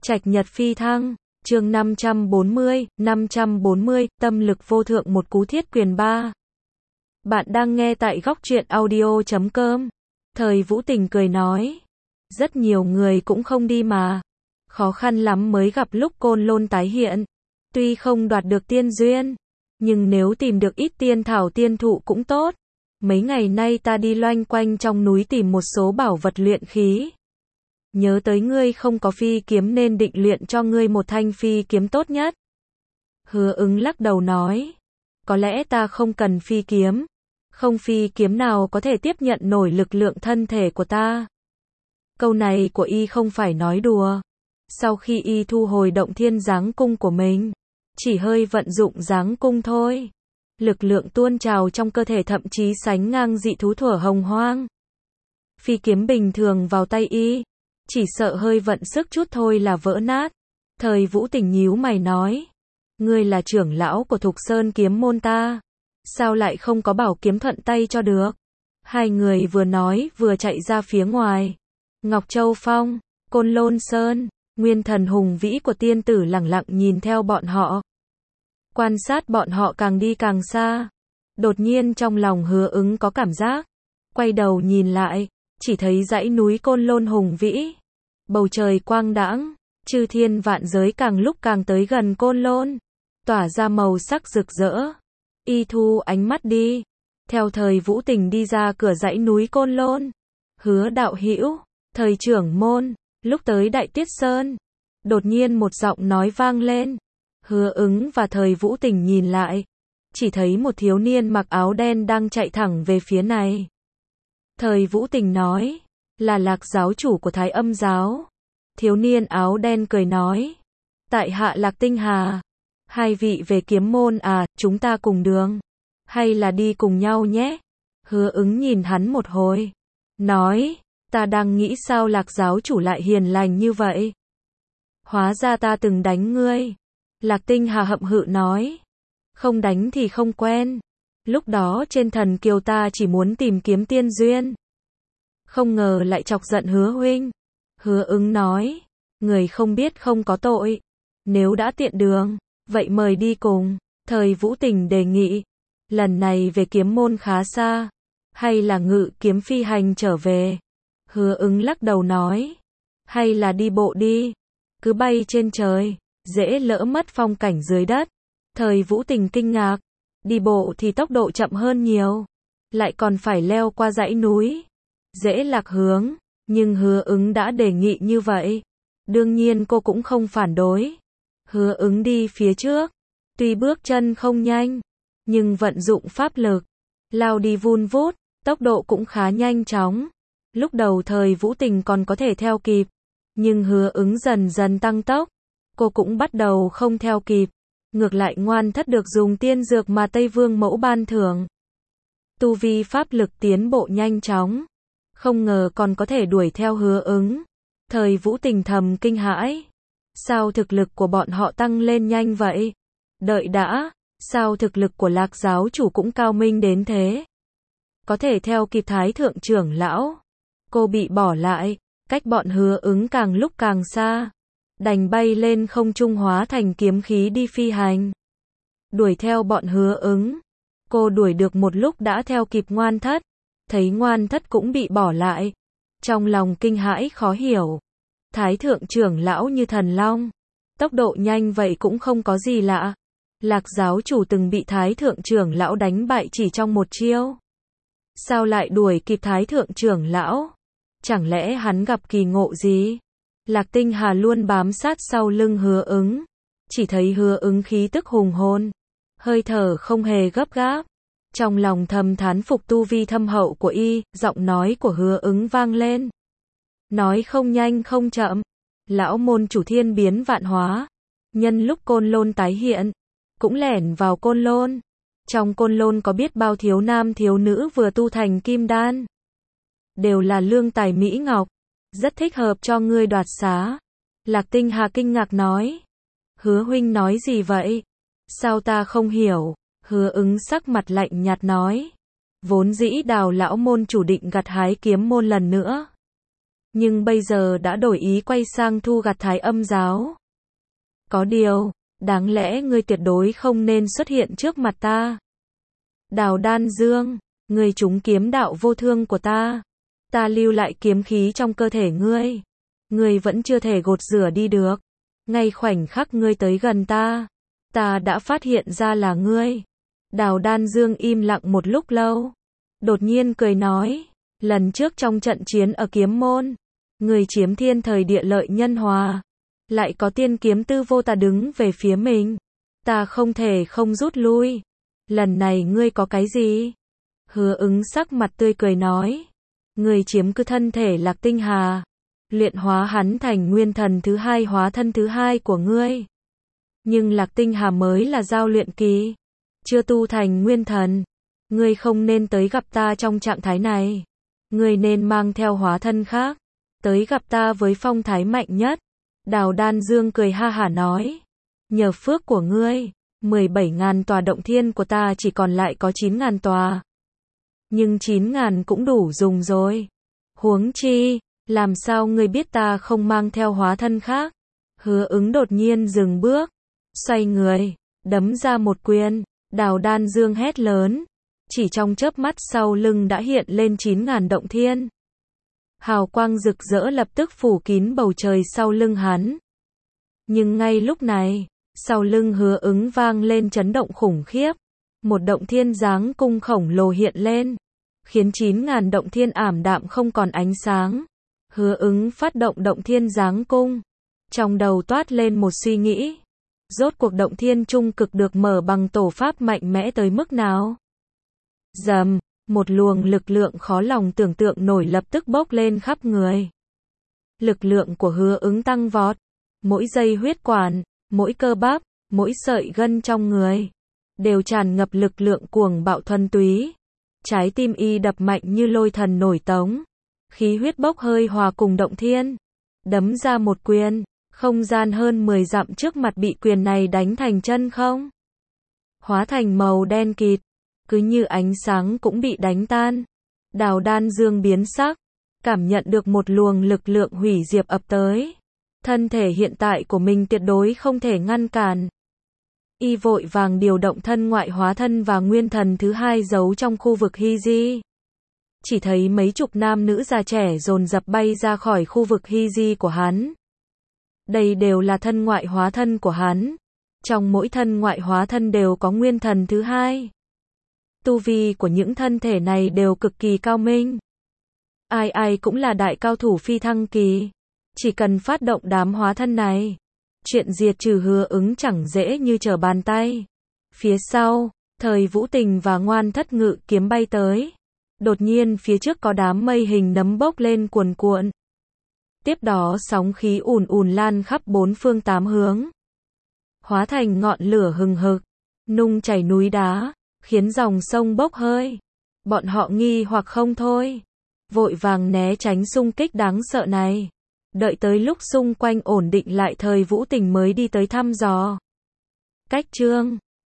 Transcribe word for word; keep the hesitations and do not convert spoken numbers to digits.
Trạch nhật phi thăng, chương năm trăm bốn mươi, năm trăm bốn mươi, tâm lực vô thượng một cú thiết quyền ba. Bạn đang nghe tại góc truyện audio chấm com. Thời Vũ Tình cười nói. Rất nhiều người cũng không đi mà. Khó khăn lắm mới gặp lúc Côn Lôn tái hiện. Tuy không đoạt được tiên duyên, nhưng nếu tìm được ít tiên thảo tiên thụ cũng tốt. Mấy ngày nay ta đi loanh quanh trong núi tìm một số bảo vật luyện khí. Nhớ tới ngươi không có phi kiếm nên định luyện cho ngươi một thanh phi kiếm tốt nhất. Hứa Ứng lắc đầu nói. Có lẽ ta không cần phi kiếm. Không phi kiếm nào có thể tiếp nhận nổi lực lượng thân thể của ta. Câu này của y không phải nói đùa. Sau khi y thu hồi động thiên giáng cung của mình, chỉ hơi vận dụng giáng cung thôi, lực lượng tuôn trào trong cơ thể thậm chí sánh ngang dị thú thuở hồng hoang. Phi kiếm bình thường vào tay y, chỉ sợ hơi vận sức chút thôi là vỡ nát. Thời Vũ Tình nhíu mày nói. Ngươi là trưởng lão của Thục Sơn kiếm môn ta. Sao lại không có bảo kiếm thuận tay cho được? Hai người vừa nói vừa chạy ra phía ngoài. Ngọc Châu Phong, Côn Lôn Sơn, nguyên thần hùng vĩ của tiên tử lẳng lặng nhìn theo bọn họ. Quan sát bọn họ càng đi càng xa. Đột nhiên trong lòng Hứa Ứng có cảm giác. Quay đầu nhìn lại, chỉ thấy dãy núi Côn Lôn hùng vĩ. Bầu trời quang đãng, chư thiên vạn giới càng lúc càng tới gần Côn Lôn, tỏa ra màu sắc rực rỡ. Y thu ánh mắt đi, theo Thời Vũ Tình đi ra cửa dãy núi Côn Lôn. Hứa đạo hữu, Thời trưởng môn, lúc tới Đại Tiết Sơn, đột nhiên một giọng nói vang lên. Hứa Ứng và Thời Vũ Tình nhìn lại, chỉ thấy một thiếu niên mặc áo đen đang chạy thẳng về phía này. Thời Vũ Tình nói, là Lạc giáo chủ của Thái Âm giáo. Thiếu niên áo đen cười nói, tại hạ Lạc Tinh Hà. Hai vị về kiếm môn à, chúng ta cùng đường, hay là đi cùng nhau nhé? Hứa Ứng nhìn hắn một hồi, nói, ta đang nghĩ sao Lạc giáo chủ lại hiền lành như vậy. Hóa ra ta từng đánh ngươi. Lạc Tinh Hà hậm hự nói, không đánh thì không quen. Lúc đó trên thần kiều ta chỉ muốn tìm kiếm tiên duyên, không ngờ lại chọc giận Hứa huynh. Hứa Ứng nói, người không biết không có tội. Nếu đã tiện đường, vậy mời đi cùng. Thời Vũ Tình đề nghị, lần này về kiếm môn khá xa, hay là ngự kiếm phi hành trở về? Hứa Ứng lắc đầu nói, hay là đi bộ đi, cứ bay trên trời, dễ lỡ mất phong cảnh dưới đất. Thời Vũ Tình kinh ngạc, đi bộ thì tốc độ chậm hơn nhiều, lại còn phải leo qua dãy núi, dễ lạc hướng. Nhưng Hứa Ứng đã đề nghị như vậy, đương nhiên cô cũng không phản đối. Hứa Ứng đi phía trước, tuy bước chân không nhanh, nhưng vận dụng pháp lực, lao đi vun vút, tốc độ cũng khá nhanh chóng. Lúc đầu Thời Vũ Tình còn có thể theo kịp, nhưng Hứa Ứng dần dần tăng tốc, cô cũng bắt đầu không theo kịp. Ngược lại ngoan thất được dùng tiên dược mà Tây Vương mẫu ban thưởng, tu vi pháp lực tiến bộ nhanh chóng, không ngờ còn có thể đuổi theo Hứa Ứng. Thời Vũ Tình thầm kinh hãi, sao thực lực của bọn họ tăng lên nhanh vậy? Đợi đã, sao thực lực của Lạc giáo chủ cũng cao minh đến thế? Có thể theo kịp Thái thượng trưởng lão. Cô bị bỏ lại, cách bọn Hứa Ứng càng lúc càng xa, đành bay lên không trung hóa thành kiếm khí đi phi hành, đuổi theo bọn Hứa Ứng. Cô đuổi được một lúc đã theo kịp ngoan thất, thấy ngoan thất cũng bị bỏ lại, trong lòng kinh hãi khó hiểu. Thái thượng trưởng lão như thần long, tốc độ nhanh vậy cũng không có gì lạ. Lạc giáo chủ từng bị Thái thượng trưởng lão đánh bại chỉ trong một chiêu, sao lại đuổi kịp Thái thượng trưởng lão? Chẳng lẽ hắn gặp kỳ ngộ gì? Lạc Tinh Hà luôn bám sát sau lưng Hứa Ứng, chỉ thấy Hứa Ứng khí tức hùng hồn, hơi thở không hề gấp gáp, trong lòng thầm thán phục tu vi thâm hậu của y. Giọng nói của Hứa Ứng vang lên, nói không nhanh không chậm, lão môn chủ thiên biến vạn hóa, nhân lúc Côn Lôn tái hiện, cũng lẻn vào Côn Lôn. Trong Côn Lôn có biết bao thiếu nam thiếu nữ vừa tu thành kim đan, đều là lương tài mỹ ngọc, rất thích hợp cho ngươi đoạt xá. Lạc Tinh Hà kinh ngạc nói, Hứa huynh nói gì vậy? Sao ta không hiểu? Hứa Ứng sắc mặt lạnh nhạt nói, vốn dĩ Đào lão môn chủ định gặt hái kiếm môn lần nữa, nhưng bây giờ đã đổi ý quay sang thu gặt Thái Âm giáo. Có điều, đáng lẽ ngươi tuyệt đối không nên xuất hiện trước mặt ta. Đào Đan Dương, ngươi trúng kiếm đạo vô thương của ta. Ta lưu lại kiếm khí trong cơ thể ngươi. Ngươi vẫn chưa thể gột rửa đi được. Ngay khoảnh khắc ngươi tới gần ta, ta đã phát hiện ra là ngươi. Đào Đan Dương im lặng một lúc lâu. Đột nhiên cười nói, lần trước trong trận chiến ở kiếm môn, ngươi chiếm thiên thời địa lợi nhân hòa. Lại có tiên kiếm tư vô tà đứng về phía mình. Ta không thể không rút lui. Lần này ngươi có cái gì? Hứa Ứng sắc mặt tươi cười nói. Ngươi chiếm cứ thân thể Lạc Tinh Hà. Luyện hóa hắn thành nguyên thần thứ hai hóa thân thứ hai của ngươi. Nhưng Lạc Tinh Hà mới là giao luyện kỳ. Chưa tu thành nguyên thần. Ngươi không nên tới gặp ta trong trạng thái này. Ngươi nên mang theo hóa thân khác. Tới gặp ta với phong thái mạnh nhất. Đào Đan Dương cười ha hả nói. Nhờ phước của ngươi, mười bảy ngàn tòa động thiên của ta chỉ còn lại có chín ngàn tòa. Nhưng chín ngàn cũng đủ dùng rồi. Huống chi, làm sao ngươi biết ta không mang theo hóa thân khác? Hứa Ứng đột nhiên dừng bước, xoay người, đấm ra một quyền. Đào Đan Dương hét lớn. Chỉ trong chớp mắt sau lưng đã hiện lên chín ngàn động thiên. Hào quang rực rỡ lập tức phủ kín bầu trời sau lưng hắn. Nhưng ngay lúc này, sau lưng Hứa Ứng vang lên chấn động khủng khiếp. Một động thiên giáng cung khổng lồ hiện lên, khiến chín ngàn động thiên ảm đạm không còn ánh sáng. Hứa Ứng phát động động thiên giáng cung. Trong đầu toát lên một suy nghĩ. Rốt cuộc động thiên trung cực được mở bằng tổ pháp mạnh mẽ tới mức nào? Rầm, một luồng lực lượng khó lòng tưởng tượng nổi lập tức bốc lên khắp người. Lực lượng của Hứa Ứng tăng vọt. Mỗi giây huyết quản, mỗi cơ bắp, mỗi sợi gân trong người đều tràn ngập lực lượng cuồng bạo thuần túy. Trái tim y đập mạnh như lôi thần nổi tống. Khí huyết bốc hơi hòa cùng động thiên. Đấm ra một quyền, không gian hơn mười dặm trước mặt bị quyền này đánh thành chân không. Hóa thành màu đen kịt. Cứ như ánh sáng cũng bị đánh tan. Đào Đan Dương biến sắc. Cảm nhận được một luồng lực lượng hủy diệt ập tới. Thân thể hiện tại của mình tuyệt đối không thể ngăn cản. Y vội vàng điều động thân ngoại hóa thân và nguyên thần thứ hai giấu trong khu vực hy di. Chỉ thấy mấy chục nam nữ già trẻ dồn dập bay ra khỏi khu vực hy di của hắn. Đây đều là thân ngoại hóa thân của hắn. Trong mỗi thân ngoại hóa thân đều có nguyên thần thứ hai. Tu vi của những thân thể này đều cực kỳ cao minh. Ai ai cũng là đại cao thủ phi thăng kỳ. Chỉ cần phát động đám hóa thân này, chuyện diệt trừ Hứa Ứng chẳng dễ như trở bàn tay. Phía sau, Thời Vũ Tình và Ngoan Thất ngự kiếm bay tới. Đột nhiên phía trước có đám mây hình nấm bốc lên cuồn cuộn. Tiếp đó sóng khí ùn ùn lan khắp bốn phương tám hướng. Hóa thành ngọn lửa hừng hực, nung chảy núi đá, khiến dòng sông bốc hơi. Bọn họ nghi hoặc không thôi. Vội vàng né tránh xung kích đáng sợ này. Đợi tới lúc xung quanh ổn định lại Thời Vũ Tình mới đi tới thăm dò. Cách chương